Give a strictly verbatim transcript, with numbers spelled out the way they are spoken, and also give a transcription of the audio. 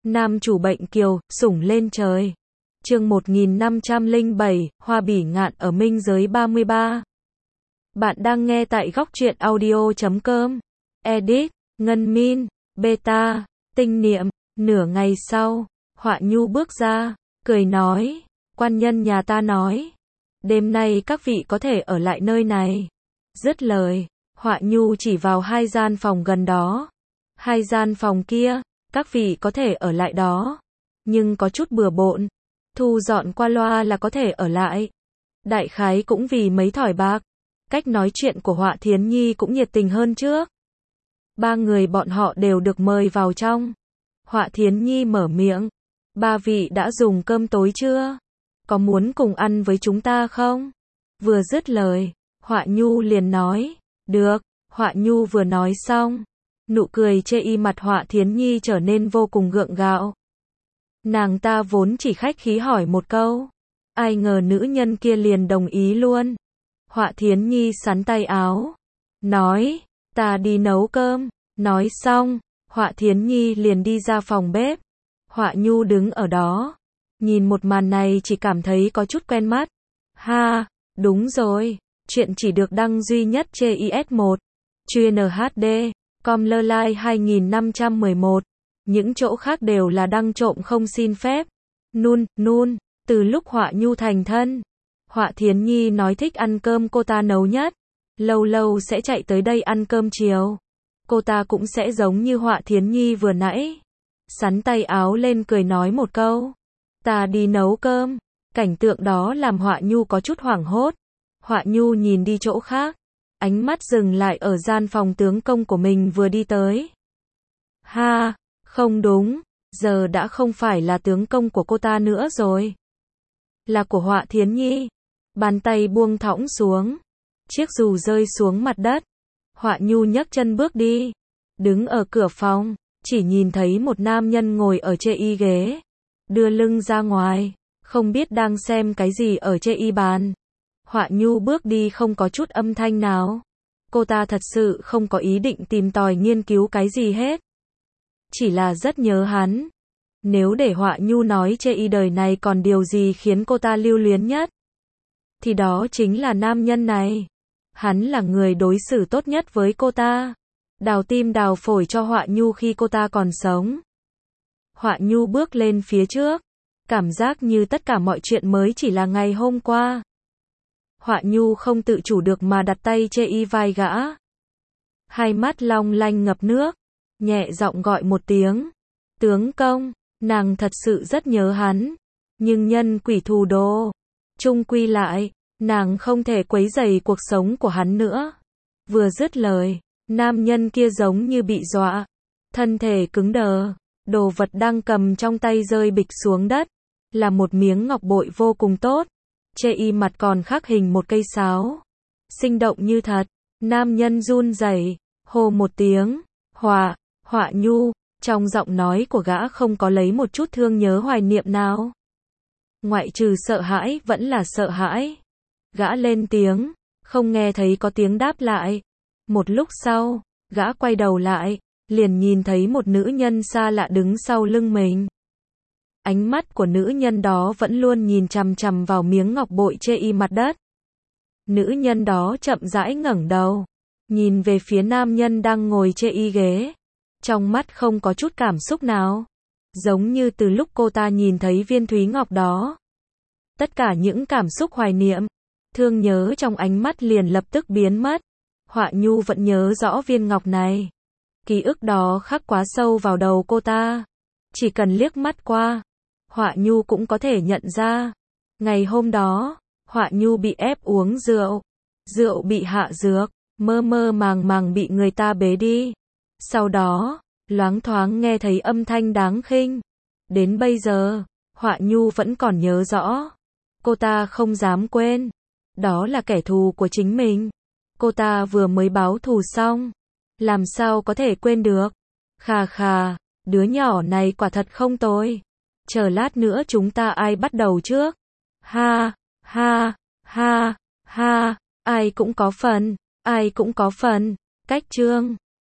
Nam chủ bệnh kiều, sủng lên trời. Chương một nghìn năm trăm lẻ bảy, Hoa bỉ ngạn ở minh giới ba mươi ba. Bạn đang nghe tại góc truyện audio chấm com. Edit, Ngân Min, Beta, Tinh Niệm. Nửa ngày sau, Họa Nhu bước ra, cười nói, quan nhân nhà ta nói, đêm nay các vị có thể ở lại nơi này. Dứt lời, Họa Nhu chỉ vào hai gian phòng gần đó. Hai gian phòng kia, các vị có thể ở lại đó, nhưng có chút bừa bộn, thu dọn qua loa là có thể ở lại. Đại khái cũng vì mấy thỏi bạc. Cách nói chuyện của Họa Thiến Nhi cũng nhiệt tình hơn trước. Ba người bọn họ đều được mời vào trong. Họa Thiến Nhi mở miệng, ba vị đã dùng cơm tối chưa? Có muốn cùng ăn với chúng ta không? Vừa dứt lời, Họa Nhu liền nói, được. Họa Nhu vừa nói xong, nụ cười chê y mặt Họa Thiến Nhi trở nên vô cùng gượng gạo. Nàng ta vốn chỉ khách khí hỏi một câu, ai ngờ nữ nhân kia liền đồng ý luôn. Họa Thiến Nhi xắn tay áo, nói, ta đi nấu cơm. Nói xong, Họa Thiến Nhi liền đi ra phòng bếp. Họa Nhu đứng ở đó, nhìn một màn này chỉ cảm thấy có chút quen mắt. Ha, đúng rồi, chuyện chỉ được đăng duy nhất trên i ét một, chuyên hát đê, com lơ lai hai nghìn năm trăm mười một. Những chỗ khác đều là đăng trộm không xin phép. Nun, nun, từ lúc Họa Nhu thành thân, Họa Thiến Nhi nói thích ăn cơm cô ta nấu nhất. Lâu lâu sẽ chạy tới đây ăn cơm chiều. Cô ta cũng sẽ giống như Họa Thiến Nhi vừa nãy, xắn tay áo lên cười nói một câu, ta đi nấu cơm. Cảnh tượng đó làm Họa Nhu có chút hoảng hốt. Họa Nhu nhìn đi chỗ khác, ánh mắt dừng lại ở gian phòng tướng công của mình vừa đi tới. Ha, không đúng, giờ đã không phải là tướng công của cô ta nữa rồi, là của Họa Thiến Nhi. Bàn tay buông thõng xuống, chiếc dù rơi xuống mặt đất. Họa Nhu nhấc chân bước đi, đứng ở cửa phòng, chỉ nhìn thấy một nam nhân ngồi ở trên y ghế, đưa lưng ra ngoài, không biết đang xem cái gì ở trên y bàn. Họa Nhu bước đi không có chút âm thanh nào. Cô ta thật sự không có ý định tìm tòi nghiên cứu cái gì hết, chỉ là rất nhớ hắn. Nếu để Họa Nhu nói trên y đời này còn điều gì khiến cô ta lưu luyến nhất, thì đó chính là nam nhân này. Hắn là người đối xử tốt nhất với cô ta, đào tim đào phổi cho Họa Nhu khi cô ta còn sống. Họa Nhu bước lên phía trước, cảm giác như tất cả mọi chuyện mới chỉ là ngày hôm qua. Họa Nhu không tự chủ được mà đặt tay trên y vai gã. Hai mắt long lanh ngập nước, nhẹ giọng gọi một tiếng, tướng công. Nàng thật sự rất nhớ hắn, nhưng nhân quỷ thù đồ, chung quy lại, nàng không thể quấy rầy cuộc sống của hắn nữa. Vừa dứt lời, nam nhân kia giống như bị dọa, thân thể cứng đờ, đồ vật đang cầm trong tay rơi bịch xuống đất, là một miếng ngọc bội vô cùng tốt, trên y mặt còn khắc hình một cây sáo, sinh động như thật. Nam nhân run rẩy, hô một tiếng, Họa, Họa Nhu, trong giọng nói của gã không có lấy một chút thương nhớ hoài niệm nào, ngoại trừ sợ hãi vẫn là sợ hãi. Gã lên tiếng, không nghe thấy có tiếng đáp lại. Một lúc sau, gã quay đầu lại, liền nhìn thấy một nữ nhân xa lạ đứng sau lưng mình. Ánh mắt của nữ nhân đó vẫn luôn nhìn chằm chằm vào miếng ngọc bội trên y mặt đất. Nữ nhân đó chậm rãi ngẩng đầu, nhìn về phía nam nhân đang ngồi trên y ghế. Trong mắt không có chút cảm xúc nào, giống như từ lúc cô ta nhìn thấy viên thúy ngọc đó, tất cả những cảm xúc hoài niệm, thương nhớ trong ánh mắt liền lập tức biến mất. Họa Nhu vẫn nhớ rõ viên ngọc này. Ký ức đó khắc quá sâu vào đầu cô ta. Chỉ cần liếc mắt qua, Họa Nhu cũng có thể nhận ra. Ngày hôm đó, Họa Nhu bị ép uống rượu. Rượu bị hạ dược, mơ mơ màng màng bị người ta bế đi. Sau đó, loáng thoáng nghe thấy âm thanh đáng khinh. Đến bây giờ, Họa Nhu vẫn còn nhớ rõ. Cô ta không dám quên. Đó là kẻ thù của chính mình. Cô ta vừa mới báo thù xong, làm sao có thể quên được. Khà khà, đứa nhỏ này quả thật không tồi. Chờ lát nữa chúng ta ai bắt đầu trước? Ha, ha, ha, ha, ai cũng có phần, ai cũng có phần. Cách chương